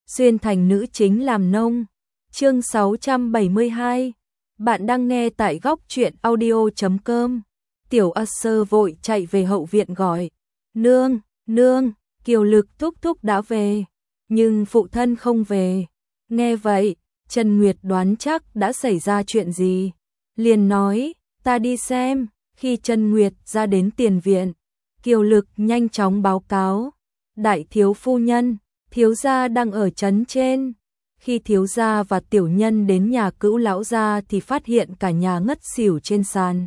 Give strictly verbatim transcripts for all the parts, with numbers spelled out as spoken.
xuyên thành nữ chính làm nông. Chương sáu trăm bảy mươi hai. Bạn đang nghe tại góc truyện audio chấm com. Tiểu A Sơ vội chạy về hậu viện gọi, "Nương, nương, Kiều Lực thúc thúc đã về." Nhưng phụ thân không về. Nghe vậy, Trần Nguyệt đoán chắc đã xảy ra chuyện gì, liền nói, "Ta đi xem." Khi Trần Nguyệt ra đến tiền viện, Kiều Lực nhanh chóng báo cáo, "Đại thiếu phu nhân, thiếu gia đang ở trấn trên." Khi thiếu gia và tiểu nhân đến nhà Cữu lão gia thì phát hiện cả nhà ngất xỉu trên sàn.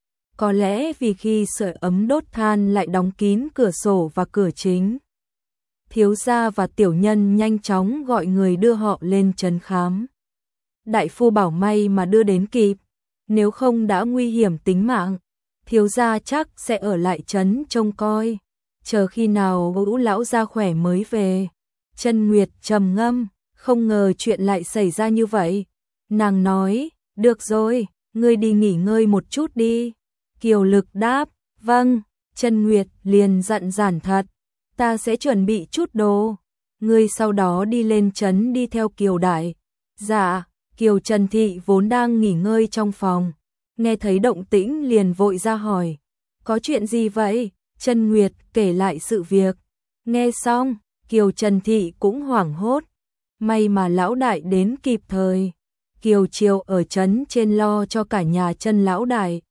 Có lẽ vì khi sưởi ấm đốt than lại đóng kín cửa sổ và cửa chính. Thiếu gia và tiểu nhân nhanh chóng gọi người đưa họ lên trấn khám. Đại phu bảo may mà đưa đến kịp, nếu không đã nguy hiểm tính mạng. Thiếu gia chắc sẽ ở lại trấn trông coi, chờ khi nào Cữu lão gia khỏe mới về. Trần Nguyệt trầm ngâm, không ngờ chuyện lại xảy ra như vậy. Nàng nói, "Được rồi, ngươi đi nghỉ ngơi một chút đi." Kiều Lực đáp, "Vâng." Trần Nguyệt liền dặn dản thật, "Ta sẽ chuẩn bị chút đồ, ngươi sau đó đi lên trấn đi theo Kiều đại." "Dạ." Kiều Trần Thị vốn đang nghỉ ngơi trong phòng, nghe thấy động tĩnh liền vội ra hỏi, "Có chuyện gì vậy?" Trần Nguyệt kể lại sự việc. Nghe xong, Kiều Trần Thị cũng hoảng hốt. May mà lão đại đến kịp thời. Kiều Triều ở trấn trên lo cho cả nhà Trần lão đại.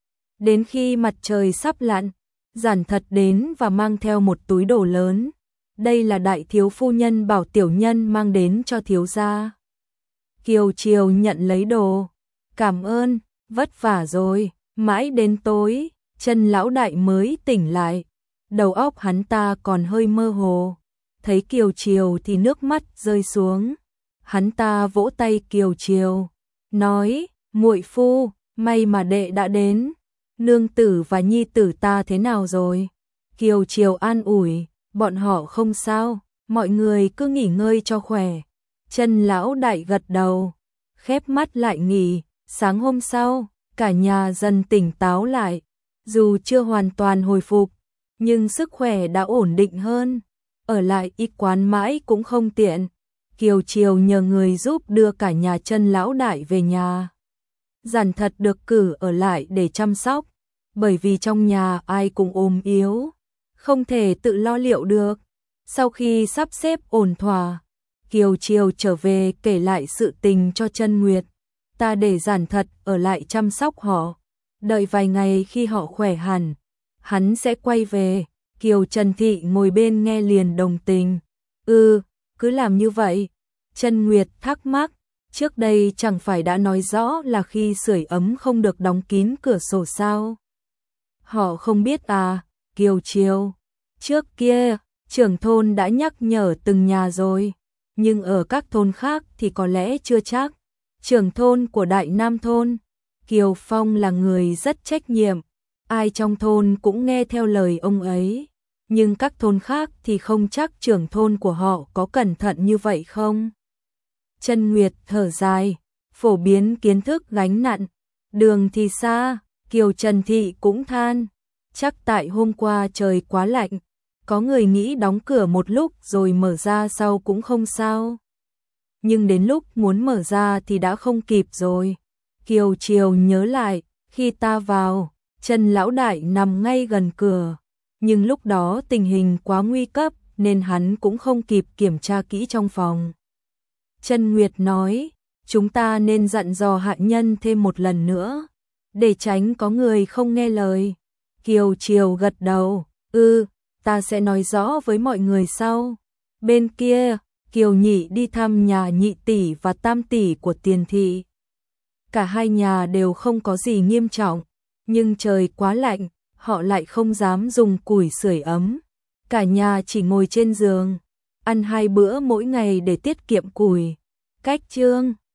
Đến khi mặt trời sắp lặn, Giản Thật đến và mang theo một túi đồ lớn. "Đây là đại thiếu phu nhân bảo tiểu nhân mang đến cho thiếu gia." Kiều Triều nhận lấy đồ. "Cảm ơn, vất vả rồi." Mãi đến tối, Trần lão đại mới tỉnh lại. Đầu óc hắn ta còn hơi mơ hồ. Thấy Kiều Triều thì nước mắt rơi xuống. Hắn ta vỗ tay Kiều Triều, nói, "Muội phu, may mà đệ đã đến. Nương tử và nhi tử ta thế nào rồi?" Kiều Triều an ủi, "Bọn họ không sao, mọi người cứ nghỉ ngơi cho khỏe." Trần lão đại gật đầu, khép mắt lại nghỉ. Sáng hôm sau, cả nhà dần tỉnh táo lại. Dù chưa hoàn toàn hồi phục, nhưng sức khỏe đã ổn định hơn. Ở lại y quán mãi cũng không tiện. Kiều Triều nhờ người giúp đưa cả nhà Trần lão đại về nhà. Giản Thật được cử ở lại để chăm sóc, bởi vì trong nhà ai cũng ốm yếu, không thể tự lo liệu được. Sau khi sắp xếp ổn thỏa, Kiều Triều trở về kể lại sự tình cho Trần Nguyệt. "Ta để Giản Thật ở lại chăm sóc họ, đợi vài ngày khi họ khỏe hẳn, hắn sẽ quay về." Kiều Trần Thị ngồi bên nghe liền đồng tình. "Ừ, cứ làm như vậy." Trần Nguyệt thắc mắc, trước đây chẳng phải đã nói rõ là khi sưởi ấm không được đóng kín cửa sổ sao? "Họ không biết à?" Kiều Triều, "Trước kia, trưởng thôn đã nhắc nhở từng nhà rồi, nhưng ở các thôn khác thì có lẽ chưa chắc. Trưởng thôn của Đại Nam thôn, Kiều Phong là người rất trách nhiệm, ai trong thôn cũng nghe theo lời ông ấy. Nhưng các thôn khác thì không chắc trưởng thôn của họ có cẩn thận như vậy không?" Trần Nguyệt thở dài, phổ biến kiến thức gánh nặng. Đường thì xa, Kiều Trần Thị cũng than, chắc tại hôm qua trời quá lạnh, có người nghĩ đóng cửa một lúc rồi mở ra sau cũng không sao. Nhưng đến lúc muốn mở ra thì đã không kịp rồi. Kiều Triều nhớ lại, khi ta vào, Trần lão đại nằm ngay gần cửa. Nhưng lúc đó tình hình quá nguy cấp nên hắn cũng không kịp kiểm tra kỹ trong phòng. Trần Nguyệt nói, "Chúng ta nên dặn dò hạ nhân thêm một lần nữa, để tránh có người không nghe lời." Kiều Triều gật đầu, "Ừ, ta sẽ nói rõ với mọi người sau." Bên kia, Kiều Nhị đi thăm nhà nhị tỷ và tam tỷ của Tiền Thị. Cả hai nhà đều không có gì nghiêm trọng, nhưng trời quá lạnh, họ lại không dám dùng củi sưởi ấm. Cả nhà chỉ ngồi trên giường, ăn hai bữa mỗi ngày để tiết kiệm củi. Cách chương